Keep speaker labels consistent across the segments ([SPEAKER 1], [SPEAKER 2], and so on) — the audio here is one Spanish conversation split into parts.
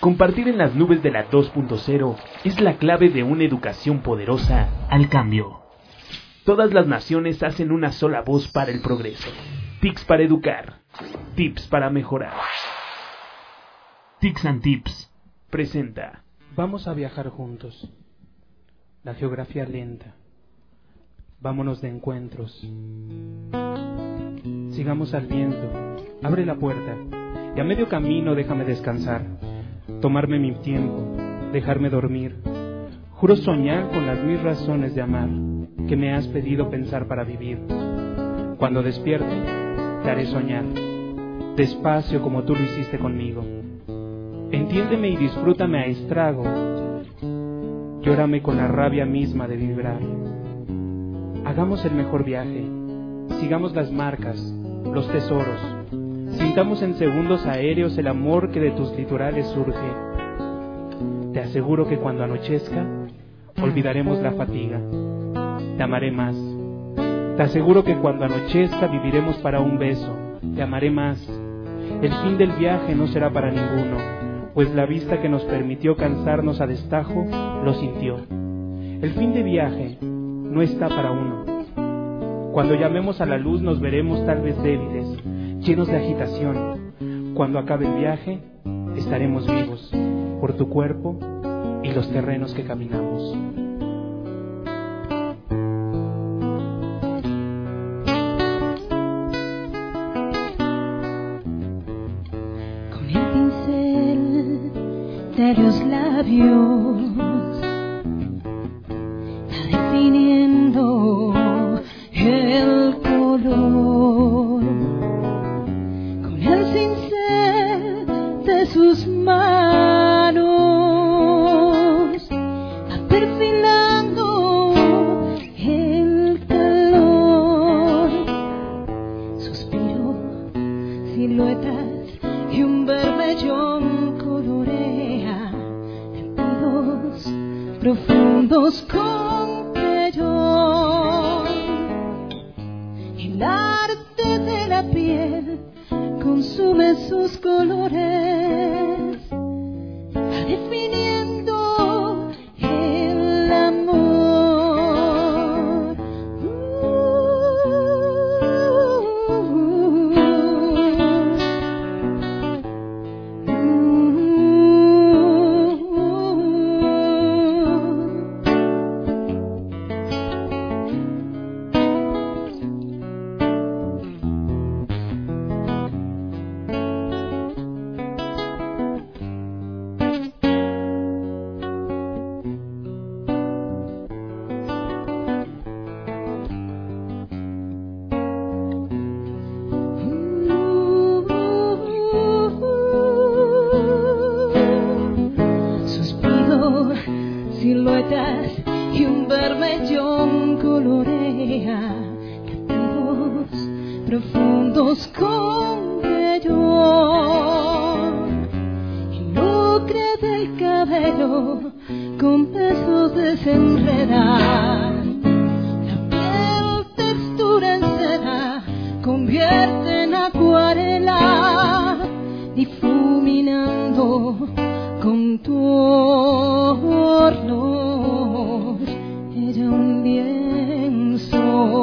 [SPEAKER 1] Compartir en las nubes de la 2.0 es la clave de una educación poderosa al cambio. Todas las naciones hacen una sola voz para el progreso. TICS para educar. Tips para mejorar. TICS and Tips presenta.
[SPEAKER 2] Vamos a viajar juntos. La geografía lenta. Vámonos de encuentros. Sigamos al viento. Abre la puerta. Y a medio camino déjame descansar. Tomarme mi tiempo. Dejarme dormir. Juro soñar con las 1000 razones de amar que me has pedido pensar para vivir. Cuando despierte, te haré soñar. Despacio como tú lo hiciste conmigo. Entiéndeme y disfrútame a estrago. Llórame con la rabia misma de vibrar. Hagamos el mejor viaje. Sigamos las marcas, los tesoros. Sintamos en segundos aéreos el amor que de tus litorales surge. Te aseguro que cuando anochezca, olvidaremos la fatiga. Te amaré más. Te aseguro que cuando anochezca viviremos para un beso. Te amaré más. El fin del viaje no será para ninguno, pues la vista que nos permitió cansarnos a destajo lo sintió. El fin de viaje no está para uno. Cuando llamemos a la luz nos veremos tal vez débiles, llenos de agitación. Cuando acabe el viaje, estaremos vivos por tu cuerpo y los terrenos que caminamos.
[SPEAKER 3] Con el pincel de los labios va definiendo el color. Con el cincel de sus manos va perfilando el calor. Suspiro, siluetas y un bermellón colorea latidos profundos con creyón. El arte de la piel consume sus colores, va definiendo el amor. Siluetas y un bermellón colorea latidos profundos con creyón. El lucre del cabello con besos desenreda. La piel textura en seda convierte en acuarela, difuminando contornos. Era un lienzo,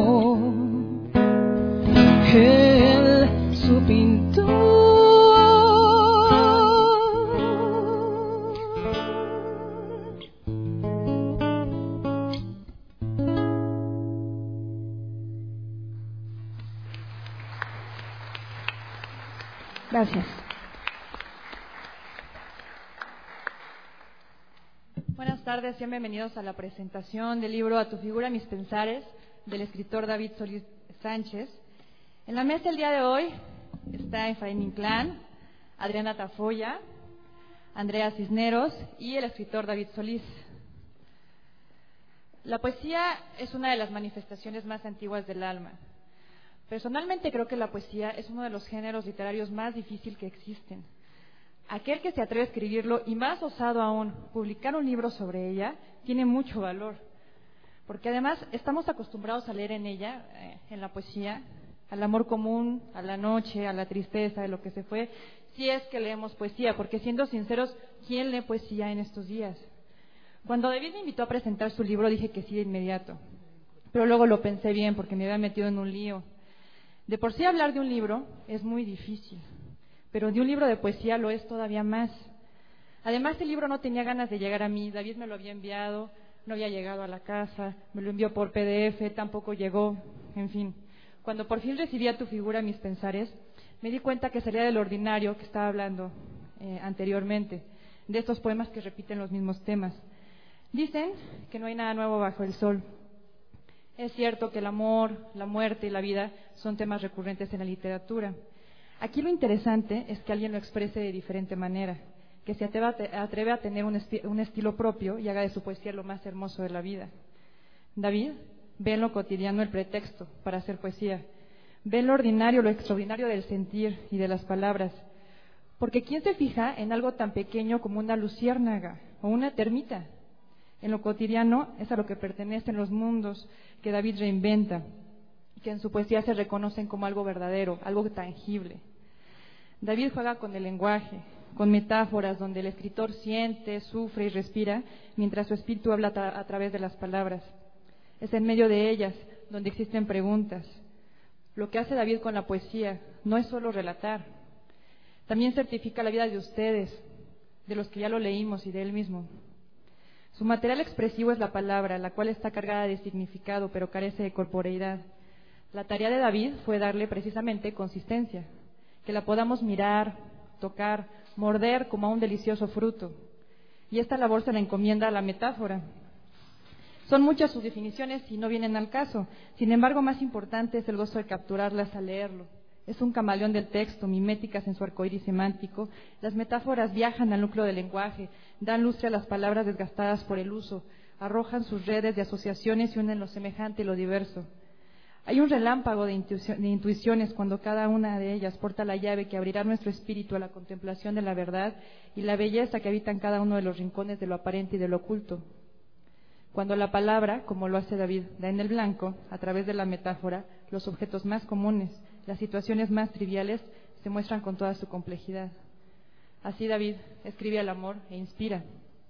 [SPEAKER 3] él su pintor. Gracias.
[SPEAKER 4] Buenas tardes, sean bienvenidos a la presentación del libro A tu figura, mis pensares, del escritor David Solís Sánchez. En la mesa el día de hoy está Efraín Inclán, Adriana Tafoya, Andrea Cisneros y el escritor David Solís. La poesía es una de las manifestaciones más antiguas del alma. Personalmente creo que la poesía es uno de los géneros literarios más difíciles que existen. Aquel que se atreve a escribirlo, y más osado aún, publicar un libro sobre ella, tiene mucho valor. Porque además estamos acostumbrados a leer en ella, en la poesía, al amor común, a la noche, a la tristeza, de lo que se fue, si es que leemos poesía, porque siendo sinceros, ¿quién lee poesía en estos días? Cuando David me invitó a presentar su libro dije que sí de inmediato, pero luego lo pensé bien porque me había metido en un lío. De por sí hablar de un libro es muy difícil, pero de un libro de poesía lo es todavía más. Además, el libro no tenía ganas de llegar a mí. David me lo había enviado, no había llegado a la casa, me lo envió por PDF, tampoco llegó, en fin. Cuando por fin recibí a tu figura mis pensares, me di cuenta que salía del ordinario que estaba hablando anteriormente, de estos poemas que repiten los mismos temas. Dicen que no hay nada nuevo bajo el sol. Es cierto que el amor, la muerte y la vida son temas recurrentes en la literatura. Aquí lo interesante es que alguien lo exprese de diferente manera, que se atreve a tener un estilo propio y haga de su poesía lo más hermoso de la vida. David ve en lo cotidiano el pretexto para hacer poesía. Ve en lo ordinario lo extraordinario del sentir y de las palabras. Porque ¿quién se fija en algo tan pequeño como una luciérnaga o una termita? En lo cotidiano es a lo que pertenecen los mundos que David reinventa, que en su poesía se reconocen como algo verdadero, algo tangible. David juega con el lenguaje, con metáforas donde el escritor siente, sufre y respira, mientras su espíritu habla a través de las palabras. Es en medio de ellas donde existen preguntas. Lo que hace David con la poesía no es solo relatar, también certifica la vida de ustedes, de los que ya lo leímos y de él mismo. Su material expresivo es la palabra, la cual está cargada de significado, pero carece de corporeidad. La tarea de David fue darle precisamente consistencia, que la podamos mirar, tocar, morder como a un delicioso fruto. Y esta labor se la encomienda a la metáfora. Son muchas sus definiciones y no vienen al caso. Sin embargo, más importante es el gozo de capturarlas al leerlo. Es un camaleón del texto, miméticas en su arcoíris semántico. Las metáforas viajan al núcleo del lenguaje, dan lustre a las palabras desgastadas por el uso, arrojan sus redes de asociaciones y unen lo semejante y lo diverso. Hay un relámpago de intuiciones cuando cada una de ellas porta la llave que abrirá nuestro espíritu a la contemplación de la verdad y la belleza que habita en cada uno de los rincones de lo aparente y de lo oculto. Cuando la palabra, como lo hace David, da en el blanco, a través de la metáfora, los objetos más comunes, las situaciones más triviales, se muestran con toda su complejidad. Así David escribe al amor e inspira.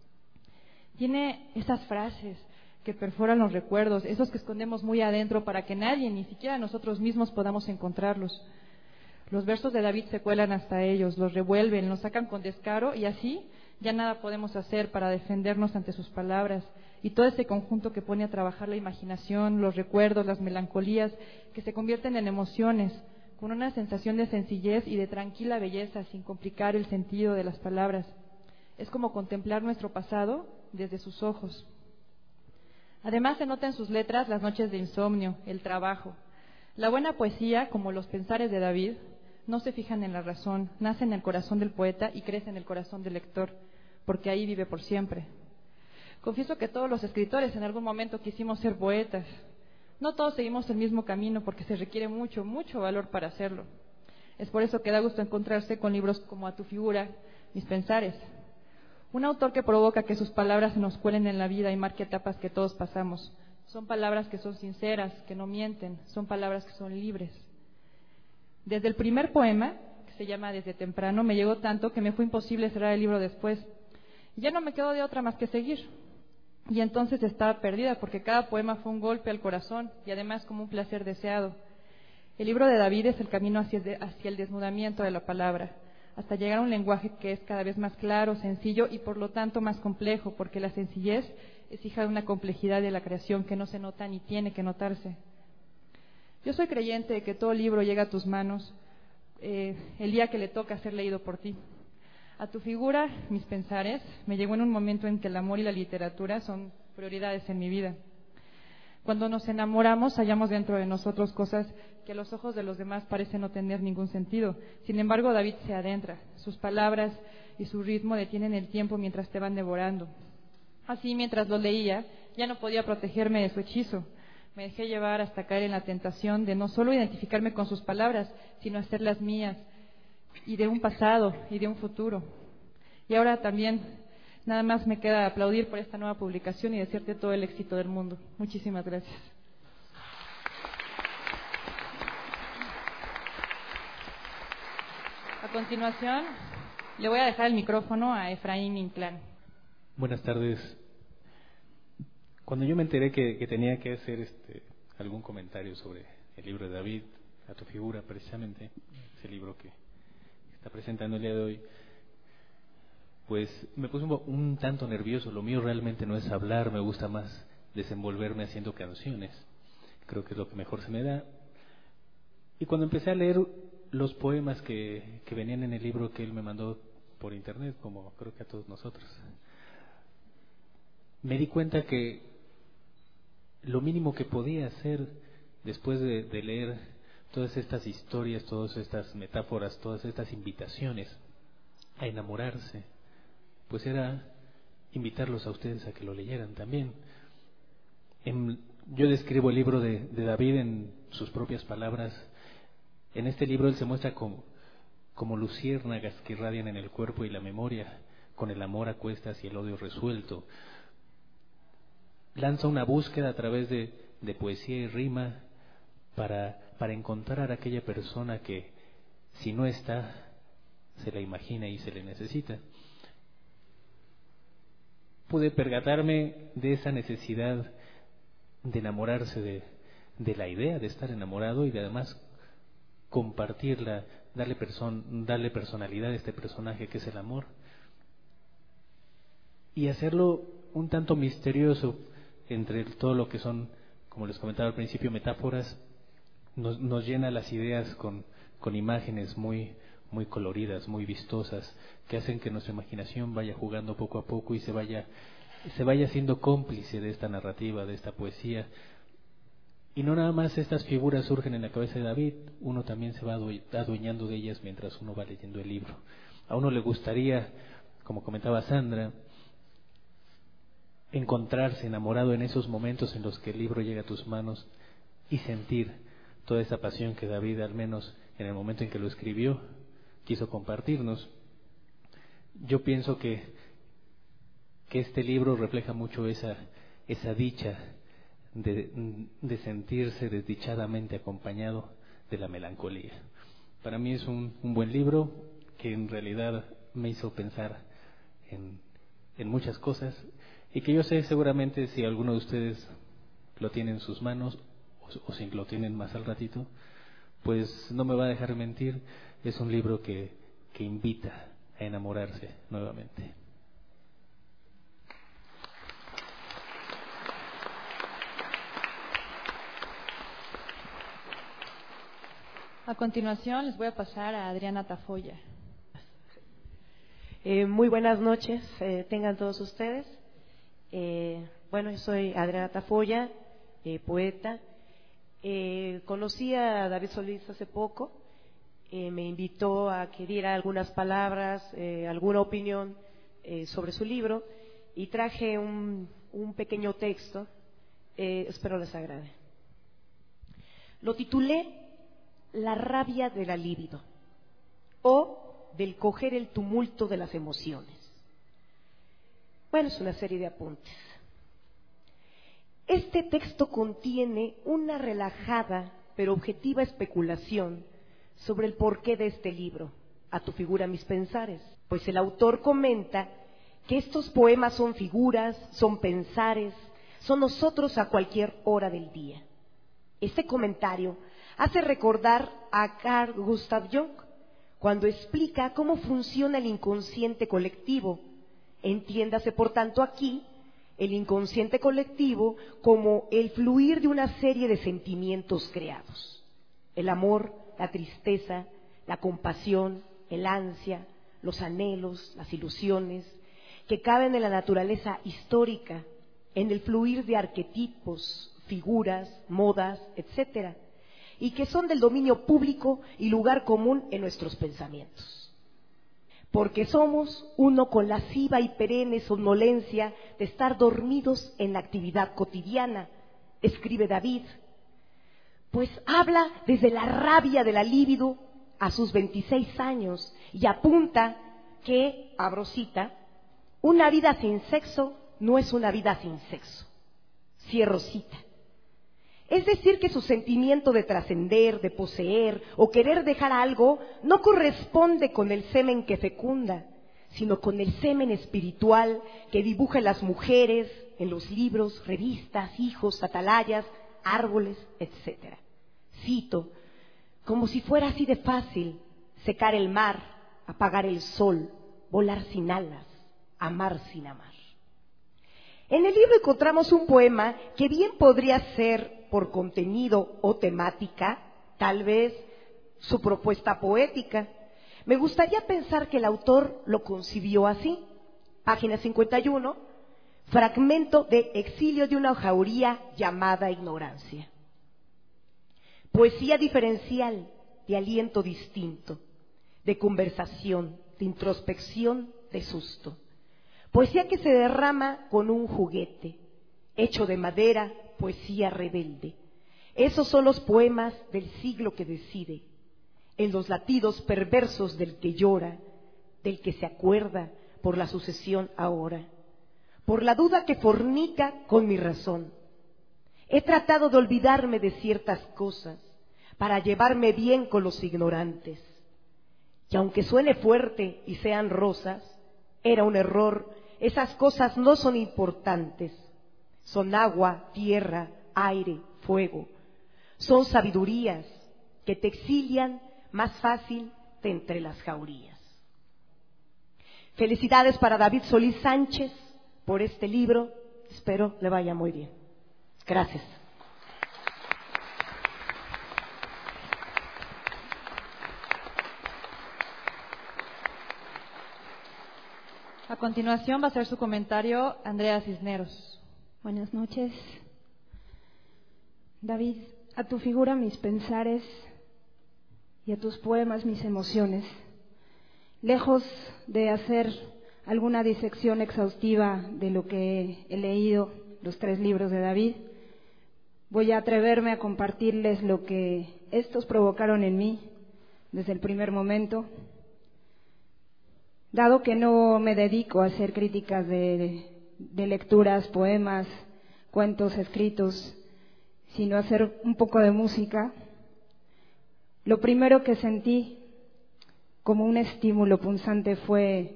[SPEAKER 4] Tiene esas frases que perforan los recuerdos, esos que escondemos muy adentro para que nadie, ni siquiera nosotros mismos, podamos encontrarlos. Los versos de David se cuelan hasta ellos, los revuelven, los sacan con descaro y así ya nada podemos hacer para defendernos ante sus palabras. Y todo ese conjunto que pone a trabajar la imaginación, los recuerdos, las melancolías, que se convierten en emociones, con una sensación de sencillez y de tranquila belleza, sin complicar el sentido de las palabras. Es como contemplar nuestro pasado desde sus ojos. Además se nota en sus letras las noches de insomnio, el trabajo. La buena poesía, como los pensares de David, no se fijan en la razón, nace en el corazón del poeta y crece en el corazón del lector, porque ahí vive por siempre. Confieso que todos los escritores en algún momento quisimos ser poetas. No todos seguimos el mismo camino porque se requiere mucho, mucho valor para hacerlo. Es por eso que da gusto encontrarse con libros como A tu figura, Mis pensares. Un autor que provoca que sus palabras se nos cuelen en la vida y marque etapas que todos pasamos. Son palabras que son sinceras, que no mienten, son palabras que son libres. Desde el primer poema, que se llama Desde temprano, me llegó tanto que me fue imposible cerrar el libro después. Ya no me quedó de otra más que seguir. Y entonces estaba perdida porque cada poema fue un golpe al corazón y además como un placer deseado. El libro de David es el camino hacia el desnudamiento de la palabra, hasta llegar a un lenguaje que es cada vez más claro, sencillo y por lo tanto más complejo, porque la sencillez es hija de una complejidad de la creación que no se nota ni tiene que notarse. Yo soy creyente de que todo libro llega a tus manos el día que le toca ser leído por ti. A tu figura, Mis pensares, me llegó en un momento en que el amor y la literatura son prioridades en mi vida. Cuando nos enamoramos, hallamos dentro de nosotros cosas que a los ojos de los demás parecen no tener ningún sentido. Sin embargo, David se adentra. Sus palabras y su ritmo detienen el tiempo mientras te van devorando. Así, mientras lo leía, ya no podía protegerme de su hechizo. Me dejé llevar hasta caer en la tentación de no solo identificarme con sus palabras, sino hacerlas mías, y de un pasado y de un futuro. Y ahora también nada más me queda aplaudir por esta nueva publicación y desearte todo el éxito del mundo. Muchísimas gracias. continuación, le voy a dejar el micrófono a Efraín Inclán.
[SPEAKER 5] Buenas tardes. Cuando yo me enteré que tenía que hacer algún comentario sobre el libro de David, a tu figura precisamente, ese libro que está presentando el día de hoy, pues me puse un tanto nervioso. Lo mío realmente no es hablar, me gusta más desenvolverme haciendo canciones. Creo que es lo que mejor se me da. Y cuando empecé a leer los poemas que venían en el libro que él me mandó por internet, como creo que a todos nosotros, me di cuenta que lo mínimo que podía hacer después de leer todas estas historias, todas estas metáforas, todas estas invitaciones a enamorarse, pues era invitarlos a ustedes a que lo leyeran también. Yo describo el libro de David en sus propias palabras. En este libro él se muestra como luciérnagas que irradian en el cuerpo y la memoria, con el amor a cuestas y el odio resuelto. Lanza una búsqueda a través de poesía y rima para encontrar a aquella persona que, si no está, se la imagina y se le necesita. Pude percatarme de esa necesidad de enamorarse de la idea de estar enamorado y de además compartirla, darle personalidad a este personaje que es el amor, y hacerlo un tanto misterioso entre todo lo que son, como les comentaba al principio, metáforas. Nos llena las ideas con imágenes muy coloridas, muy vistosas, que hacen que nuestra imaginación vaya jugando poco a poco y se vaya siendo cómplice de esta narrativa, de esta poesía. Y no nada más estas figuras surgen en la cabeza de David, uno también se va adueñando de ellas mientras uno va leyendo el libro. A uno le gustaría, como comentaba Sandra, encontrarse enamorado en esos momentos en los que el libro llega a tus manos y sentir toda esa pasión que David, al menos en el momento en que lo escribió, quiso compartirnos. Yo pienso que este libro refleja mucho esa dicha de sentirse desdichadamente acompañado de la melancolía. Para mí es un buen libro que en realidad me hizo pensar en muchas cosas, y que yo sé seguramente si alguno de ustedes lo tiene en sus manos o si lo tienen más al ratito, pues no me va a dejar mentir. Es un libro que invita a enamorarse nuevamente.
[SPEAKER 4] A continuación les voy a pasar a Adriana Tafoya.
[SPEAKER 6] Muy buenas noches, tengan todos ustedes. Bueno, yo soy Adriana Tafoya, poeta. Conocí a David Solís hace poco. Me invitó a que diera algunas palabras, alguna opinión sobre su libro, y traje un pequeño texto. Espero les agrade. Lo titulé La rabia de la libido, o del coger el tumulto de las emociones. Bueno, es una serie de apuntes. Este texto contiene una relajada pero objetiva especulación sobre el porqué de este libro, A tu figura mis pensares, pues el autor comenta que estos poemas son figuras, son pensares, son nosotros a cualquier hora del día. Este comentario hace recordar a Carl Gustav Jung cuando explica cómo funciona el inconsciente colectivo. Entiéndase, por tanto, aquí el inconsciente colectivo como el fluir de una serie de sentimientos creados: el amor, la tristeza, la compasión, el ansia, los anhelos, las ilusiones, que caben en la naturaleza histórica, en el fluir de arquetipos, figuras, modas, etcétera, y que son del dominio público y lugar común en nuestros pensamientos. Porque somos uno con la lasciva y perenne somnolencia de estar dormidos en la actividad cotidiana, escribe David, pues habla desde la rabia de la libido a sus 26 años y apunta que, abro cita, una vida sin sexo no es una vida sin sexo. Cierro cita. Es decir, que su sentimiento de trascender, de poseer o querer dejar algo no corresponde con el semen que fecunda, sino con el semen espiritual que dibuja en las mujeres, en los libros, revistas, hijos, atalayas, árboles, etc. Cito, como si fuera así de fácil secar el mar, apagar el sol, volar sin alas, amar sin amar. En el libro encontramos un poema que bien podría ser por contenido o temática, tal vez su propuesta poética. Me gustaría pensar que el autor lo concibió así. Página 51, fragmento de Exilio de una jauría llamada ignorancia. Poesía diferencial, de aliento distinto, de conversación, de introspección, de susto. Poesía que se derrama con un juguete, hecho de madera, poesía rebelde. Esos son los poemas del siglo que decide, en los latidos perversos del que llora, del que se acuerda por la sucesión ahora, por la duda que fornica con mi razón. He tratado de olvidarme de ciertas cosas para llevarme bien con los ignorantes. Y aunque suene fuerte y sean rosas, era un error, esas cosas no son importantes. Son agua, tierra, aire, fuego. Son sabidurías que te exilian más fácil de entre las jaurías. Felicidades para David Solís Sánchez por este libro. Espero le vaya muy bien. Gracias.
[SPEAKER 4] A continuación va a hacer su comentario Andrea Cisneros.
[SPEAKER 3] Buenas noches. David, a tu figura mis pensares y a tus poemas mis emociones. Lejos de hacer alguna disección exhaustiva de lo que he leído, los 3 libros de David, voy a atreverme a compartirles lo que estos provocaron en mí desde el primer momento. Dado que no me dedico a hacer críticas de lecturas, poemas, cuentos escritos, sino a hacer un poco de música, lo primero que sentí como un estímulo punzante fue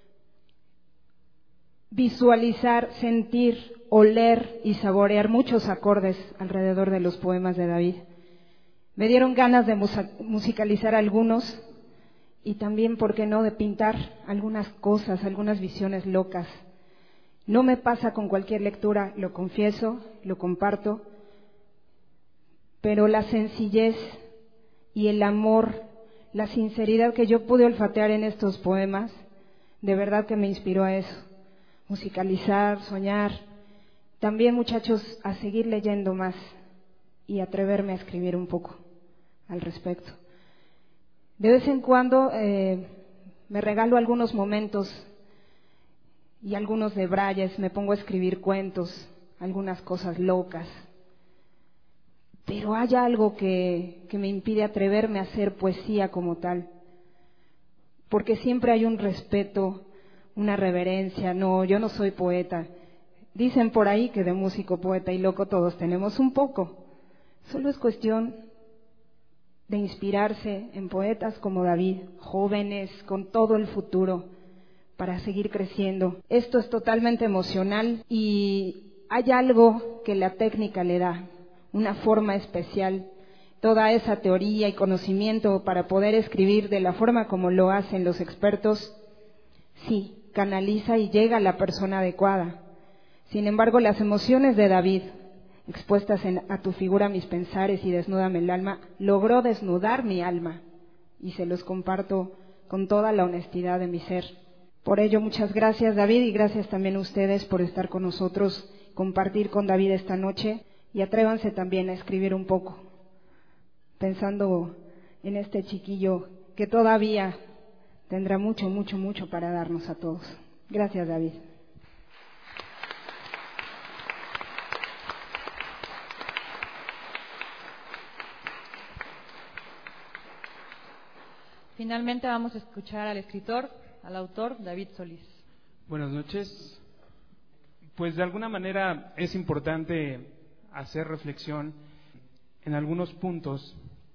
[SPEAKER 3] visualizar, sentir, oler y saborear muchos acordes alrededor de los poemas de David. Me dieron ganas de musicalizar algunos y también, ¿por qué no?, de pintar algunas cosas, algunas visiones locas. No me pasa con cualquier lectura, lo confieso, lo comparto, pero la sencillez y el amor, la sinceridad que yo pude olfatear en estos poemas, de verdad que me inspiró a eso, musicalizar, soñar. También, muchachos, a seguir leyendo más y atreverme a escribir un poco al respecto. De vez en cuando me regalo algunos momentos y algunos debrayes, me pongo a escribir cuentos, algunas cosas locas. Pero hay algo que me impide atreverme a hacer poesía como tal, porque siempre hay un respeto, una reverencia. No, yo no soy poeta. Dicen por ahí que de músico, poeta y loco todos tenemos un poco. Solo es cuestión de inspirarse en poetas como David, jóvenes con todo el futuro para seguir creciendo. Esto es totalmente emocional y hay algo que la técnica le da, una forma especial, toda esa teoría y conocimiento para poder escribir de la forma como lo hacen los expertos, sí, canaliza y llega a la persona adecuada. Sin embargo, las emociones de David, expuestas a tu figura mis pensares y desnúdame el alma, logró desnudar mi alma y se los comparto con toda la honestidad de mi ser. Por ello, muchas gracias, David, y gracias también a ustedes por estar con nosotros, compartir con David esta noche, y atrévanse también a escribir un poco, pensando en este chiquillo que todavía tendrá mucho, mucho, mucho para darnos a todos. Gracias, David.
[SPEAKER 4] Finalmente vamos a escuchar al escritor, al autor David Solís.
[SPEAKER 2] Buenas noches. Pues de alguna manera es importante hacer reflexión en algunos puntos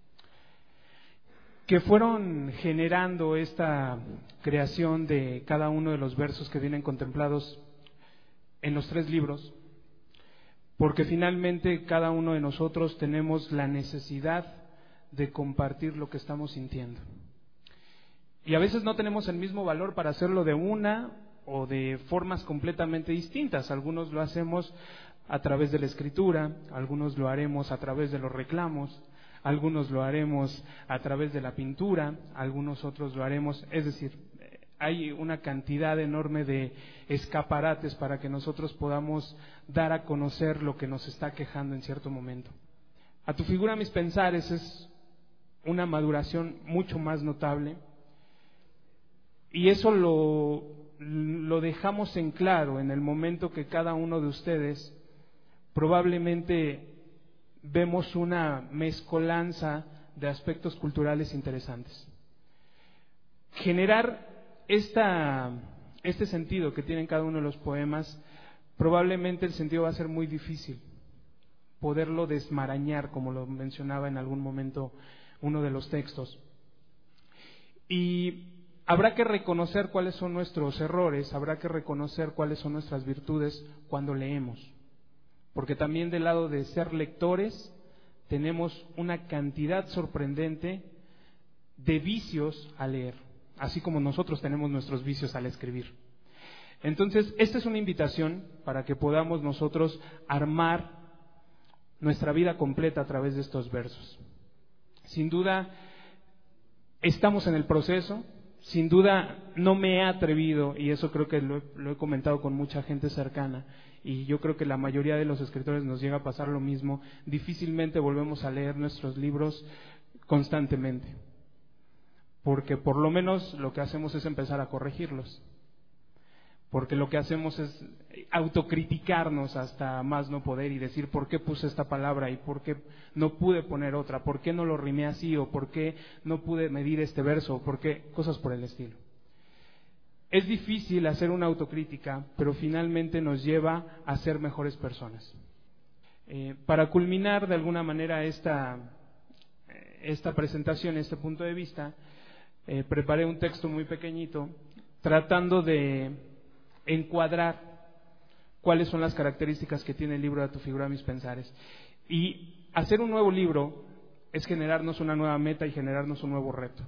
[SPEAKER 2] que fueron generando esta creación de cada uno de los versos que vienen contemplados en los 3 libros, porque finalmente cada uno de nosotros tenemos la necesidad de compartir lo que estamos sintiendo. Y a veces no tenemos el mismo valor para hacerlo de una o de formas completamente distintas. Algunos lo hacemos a través de la escritura, algunos lo haremos a través de los reclamos, algunos lo haremos a través de la pintura, algunos otros lo haremos, es decir, hay una cantidad enorme de escaparates para que nosotros podamos dar a conocer lo que nos está quejando en cierto momento. A tu figura mis pensares es una maduración mucho más notable, y eso lo dejamos en claro en el momento que cada uno de ustedes probablemente vemos una mezcolanza de aspectos culturales interesantes. Generar este sentido que tienen cada uno de los poemas, probablemente el sentido va a ser muy difícil poderlo desmarañar, como lo mencionaba en algún momento uno de los textos. Y habrá que reconocer cuáles son nuestros errores, habrá que reconocer cuáles son nuestras virtudes cuando leemos. Porque también del lado de ser lectores tenemos una cantidad sorprendente de vicios al leer, así como nosotros tenemos nuestros vicios al escribir. Entonces, esta es una invitación para que podamos nosotros armar nuestra vida completa a través de estos versos. Sin duda, estamos en el proceso. Sin duda no me he atrevido, y eso creo que lo he comentado con mucha gente cercana, y yo creo que la mayoría de los escritores nos llega a pasar lo mismo, difícilmente volvemos a leer nuestros libros constantemente, porque por lo menos lo que hacemos es empezar a corregirlos, porque lo que hacemos es autocriticarnos hasta más no poder y decir por qué puse esta palabra y por qué no pude poner otra, por qué no lo rimé así, o por qué no pude medir este verso, o por qué, cosas por el estilo. Es difícil hacer una autocrítica, pero finalmente nos lleva a ser mejores personas. Para culminar de alguna manera esta presentación, este punto de vista, preparé un texto muy pequeñito tratando de encuadrar cuáles son las características que tiene el libro de A tu figura mis pensares. Y hacer un nuevo libro es generarnos una nueva meta y generarnos un nuevo reto.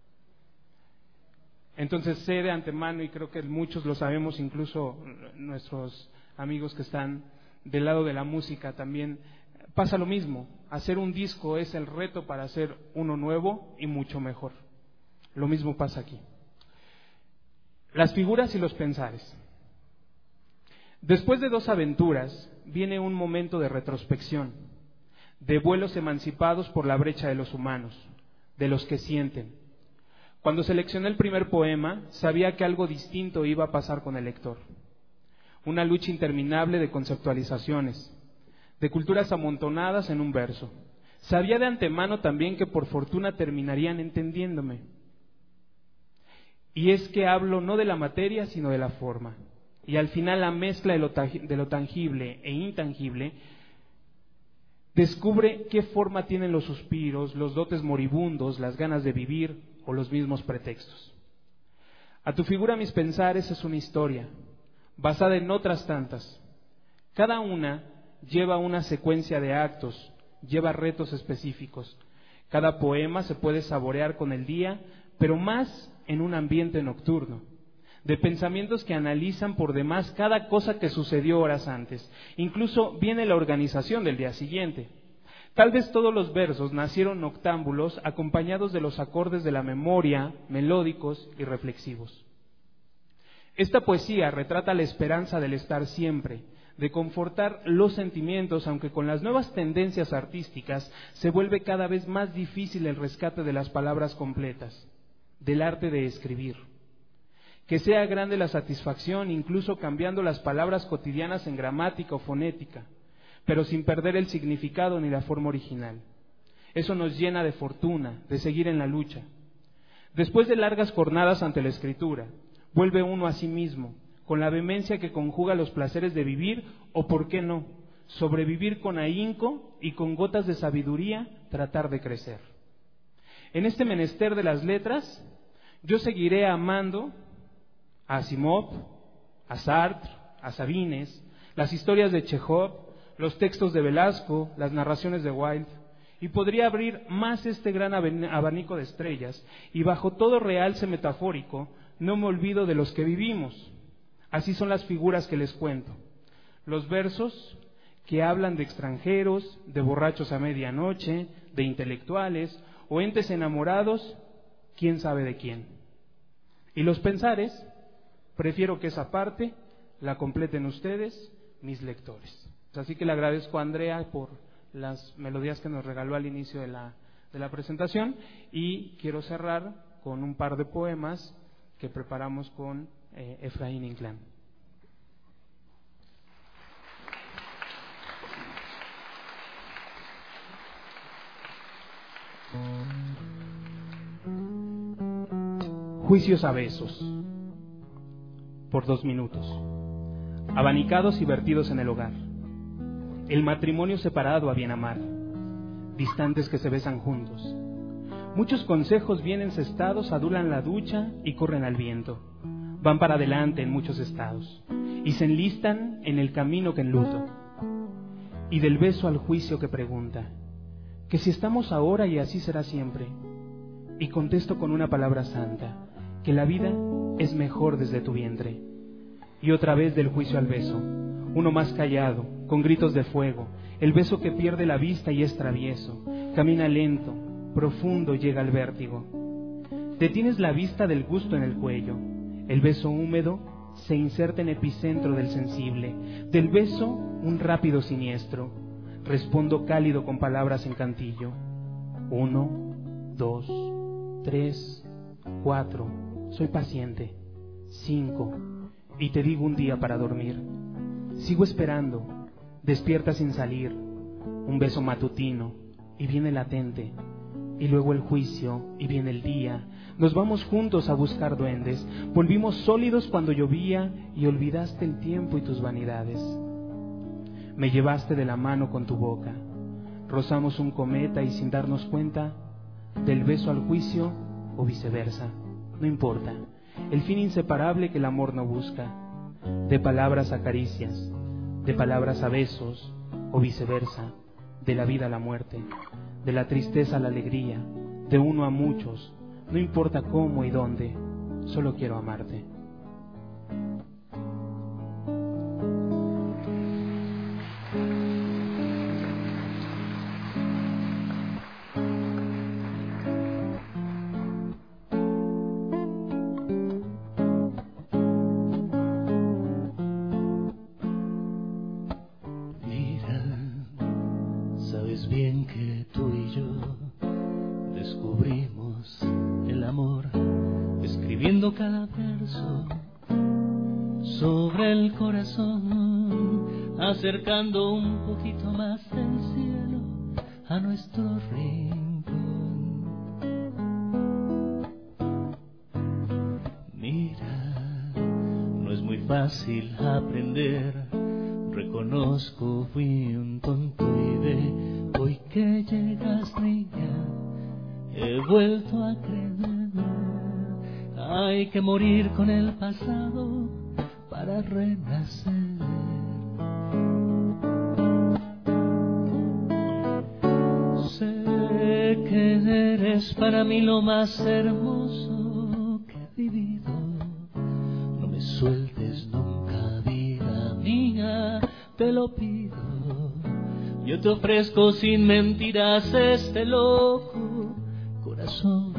[SPEAKER 2] Entonces sé de antemano, y creo que muchos lo sabemos, incluso nuestros amigos que están del lado de la música también, pasa lo mismo. Hacer un disco es el reto para hacer uno nuevo y mucho mejor. Lo mismo pasa aquí. Las figuras y los pensares. Después de 2 aventuras, viene un momento de retrospección, de vuelos emancipados por la brecha de los humanos, de los que sienten. Cuando seleccioné el primer poema, sabía que algo distinto iba a pasar con el lector. Una lucha interminable de conceptualizaciones, de culturas amontonadas en un verso. Sabía de antemano también que por fortuna terminarían entendiéndome. Y es que hablo no de la materia, sino de la forma. Y al final la mezcla de lo tangible e intangible descubre qué forma tienen los suspiros, los dotes moribundos, las ganas de vivir o los mismos pretextos. A tu figura mis pensares es una historia, basada en otras tantas. Cada una lleva una secuencia de actos, lleva retos específicos. Cada poema se puede saborear con el día, pero más en un ambiente nocturno, de pensamientos que analizan por demás cada cosa que sucedió horas antes. Incluso viene la organización del día siguiente. Tal vez todos los versos nacieron noctámbulos, acompañados de los acordes de la memoria, melódicos y reflexivos. Esta poesía retrata la esperanza del estar siempre, de confortar los sentimientos, aunque con las nuevas tendencias artísticas se vuelve cada vez más difícil el rescate de las palabras completas, del arte de escribir. Que sea grande la satisfacción, incluso cambiando las palabras cotidianas en gramática o fonética, pero sin perder el significado ni la forma original. Eso nos llena de fortuna, de seguir en la lucha. Después de largas jornadas ante la escritura, vuelve uno a sí mismo, con la vehemencia que conjuga los placeres de vivir o, por qué no, sobrevivir con ahínco y con gotas de sabiduría tratar de crecer. En este menester de las letras, yo seguiré amando a Asimov, a Sartre, a Sabines, las historias de Chekhov, los textos de Velasco, las narraciones de Wilde, y podría abrir más este gran abanico de estrellas, y bajo todo realce metafórico, no me olvido de los que vivimos. Así son las figuras que les cuento. Los versos que hablan de extranjeros, de borrachos a medianoche, de intelectuales o entes enamorados, quién sabe de quién. Y los pensares, prefiero que esa parte la completen ustedes, mis lectores. Así que le agradezco a Andrea por las melodías que nos regaló al inicio de la presentación, y quiero cerrar con un par de poemas que preparamos con Efraín Inclán. Juicios a besos, por 2 minutos, abanicados y vertidos en el hogar, el matrimonio separado a bien amar, distantes que se besan juntos. Muchos consejos bien encestados adulan la ducha y corren al viento, van para adelante en muchos estados, y se enlistan en el camino que enluto. Y del beso al juicio que pregunta, que si estamos ahora y así será siempre, y contesto con una palabra santa, que la vida es mejor desde tu vientre. Y otra vez del juicio al beso, uno más callado, con gritos de fuego, el beso que pierde la vista y es travieso, camina lento, profundo, llega al vértigo. Detienes la vista del gusto en el cuello, el beso húmedo se inserta en epicentro del sensible, del beso un rápido siniestro, respondo cálido con palabras en cantillo. 1, 2, 3, 4, soy paciente. 5, y te digo un día para dormir. Sigo esperando, despierta sin salir, un beso matutino, y viene latente, y luego el juicio, y viene el día. Nos vamos juntos a buscar duendes, volvimos sólidos cuando llovía, y olvidaste el tiempo y tus vanidades. Me llevaste de la mano con tu boca, rozamos un cometa y sin darnos cuenta, del beso al juicio o viceversa, no importa, el fin inseparable que el amor no busca, de palabras a caricias, de palabras a besos o viceversa, de la vida a la muerte, de la tristeza a la alegría, de uno a muchos, no importa cómo y dónde, solo quiero amarte.
[SPEAKER 5] Cada verso sobre el corazón, acercando un poquito más el cielo a nuestro rincón. Mira, no es muy fácil aprender, reconozco fui un tonto y de hoy que llegas niña he vuelto a creer. Hay que morir con el pasado para renacer. Sé que eres para mí lo más hermoso que he vivido. No me sueltes nunca, vida mía, te lo pido. Yo te ofrezco sin mentiras este loco corazón.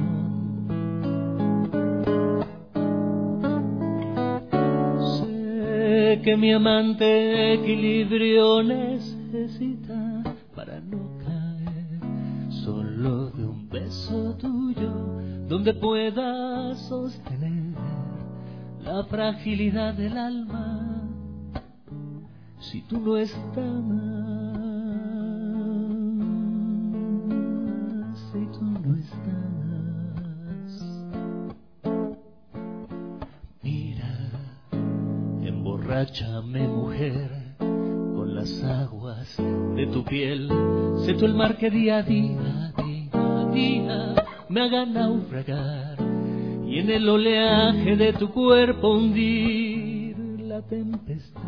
[SPEAKER 5] Que mi amante equilibrio necesita para no caer, solo de un beso tuyo donde pueda sostener la fragilidad del alma. Si tú no estás, si tú no estás. Emborráchame, mujer, con las aguas de tu piel, seto el mar que día a día me haga naufragar, y en el oleaje de tu cuerpo hundir la tempestad.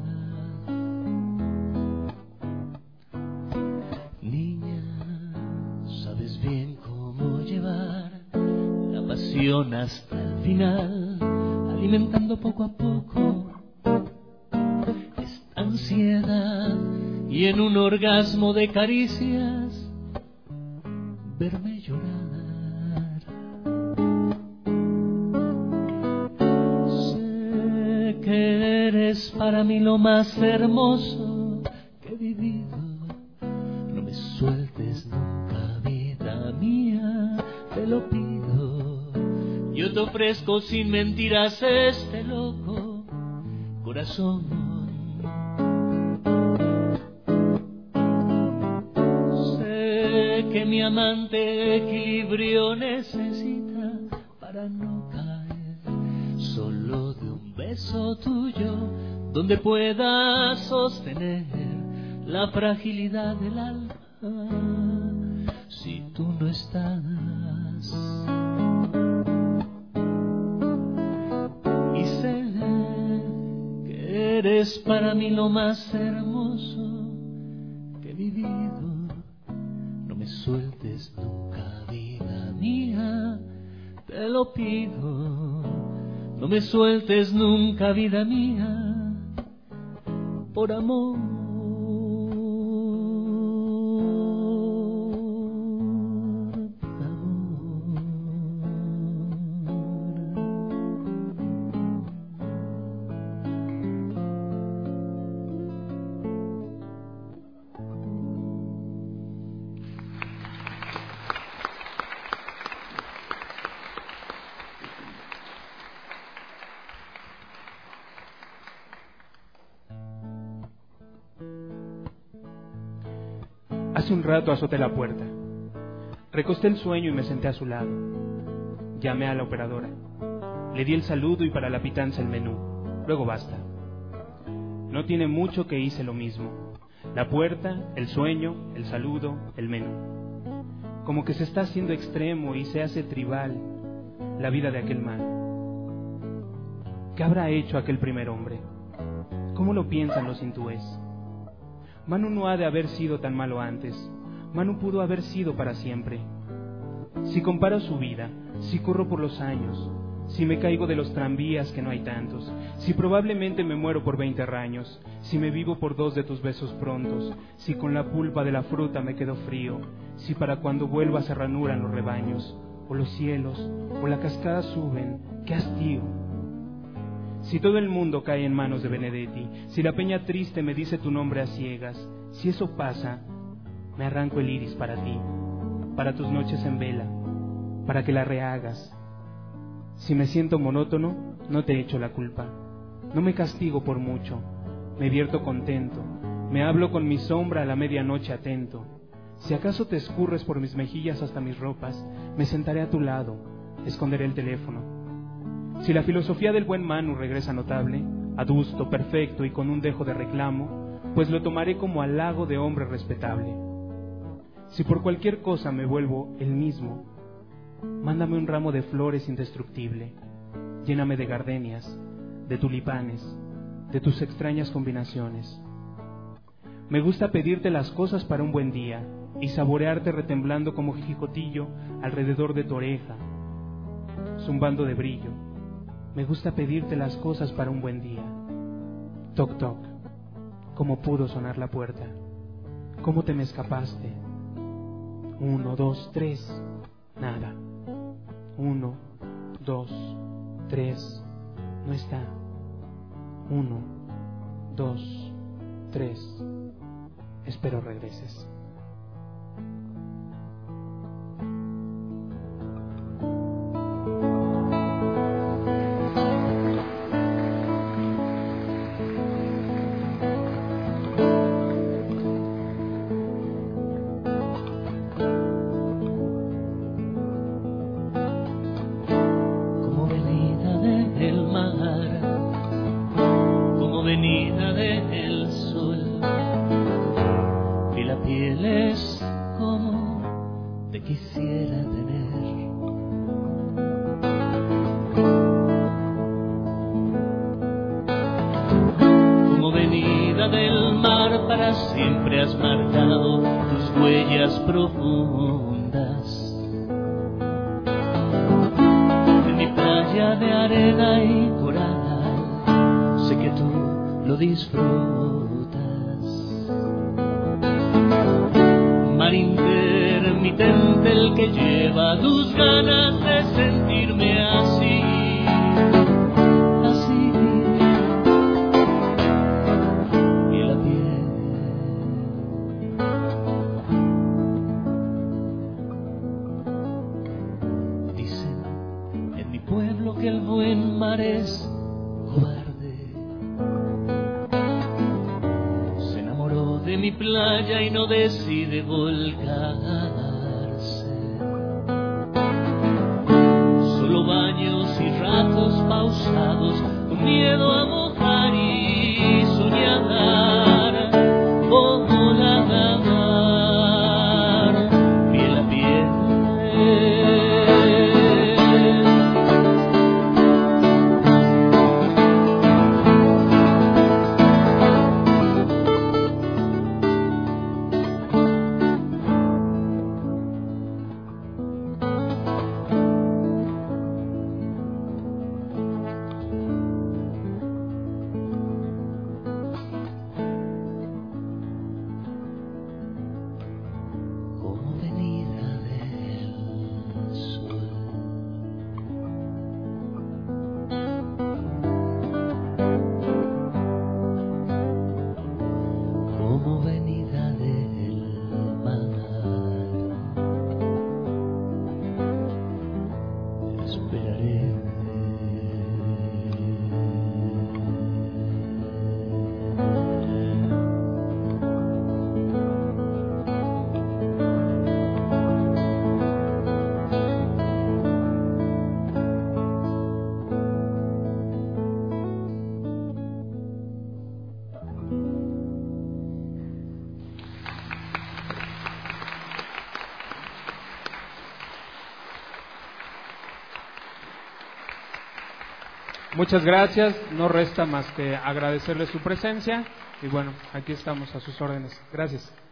[SPEAKER 5] Niña, sabes bien cómo llevar la pasión hasta el final, alimentando poco a poco esta ansiedad, y en un orgasmo de caricias verme llorar. Sé que eres para mí lo más hermoso que he vivido. No me sueltes nunca, vida mía, te lo pido. Yo te ofrezco sin mentiras este loco corazón. Que mi amante equilibrio necesita para no caer, solo de un beso tuyo donde pueda sostener la fragilidad del alma si tú no estás. Y sé que eres para mí lo más hermoso que he vivido. No me sueltes nunca, vida mía, te lo pido. No me sueltes nunca, vida mía, por amor.
[SPEAKER 2] Hace un rato azoté la puerta. Recosté el sueño y me senté a su lado. Llamé a la operadora. Le di el saludo y para la pitanza el menú. Luego basta. No tiene mucho que hice lo mismo. La puerta, el sueño, el saludo, el menú. Como que se está haciendo extremo y se hace tribal la vida de aquel man. ¿Qué habrá hecho aquel primer hombre? ¿Cómo lo piensan los hindúes? Manu no ha de haber sido tan malo antes. Manu pudo haber sido para siempre. Si comparo su vida, si corro por los años, si me caigo de los tranvías que no hay tantos, si probablemente me muero por 20 raños, si me vivo por 2 de tus besos prontos, si con la pulpa de la fruta me quedo frío, si para cuando vuelva se ranuran los rebaños, o los cielos, o la cascada suben, qué hastío. Si todo el mundo cae en manos de Benedetti, si la peña triste me dice tu nombre a ciegas, si eso pasa, me arranco el iris para ti, para tus noches en vela, para que la rehagas. Si me siento monótono, no te echo la culpa, no me castigo por mucho, me vierto contento, me hablo con mi sombra a la medianoche atento. Si acaso te escurres por mis mejillas hasta mis ropas, me sentaré a tu lado, esconderé el teléfono. Si la filosofía del buen Manu regresa notable, adusto, perfecto y con un dejo de reclamo, pues lo tomaré como halago de hombre respetable. Si por cualquier cosa me vuelvo el mismo, mándame un ramo de flores indestructible, lléname de gardenias, de tulipanes, de tus extrañas combinaciones. Me gusta pedirte las cosas para un buen día y saborearte retemblando como jicotillo alrededor de tu oreja, zumbando de brillo. Me gusta pedirte las cosas para un buen día. Toc, toc. ¿Cómo pudo sonar la puerta? ¿Cómo te me escapaste? 1, 2, 3. Nada. 1, 2, 3. No está. 1, 2, 3. Espero regreses.
[SPEAKER 5] Venida del sol,
[SPEAKER 7] piel es como te quisiera tener. Como venida del mar para siempre has marcado tus huellas profundas. En mi playa de arena y coral, sé que tú lo disfrutas. Mar intermitente el que lleva tus ganas de sentirme así, así, piel a piel. Dicen en mi pueblo que el buen mar es cobarde. Se enamoró de mi playa y no decide volcarse. Solo baños y ratos pausados, con miedo a mojar y soñar como nadar, piel a piel. Como venida del sol, como venida del mar, esperaré.
[SPEAKER 2] Muchas gracias, no resta más que agradecerle su presencia y bueno, aquí estamos a sus órdenes. Gracias.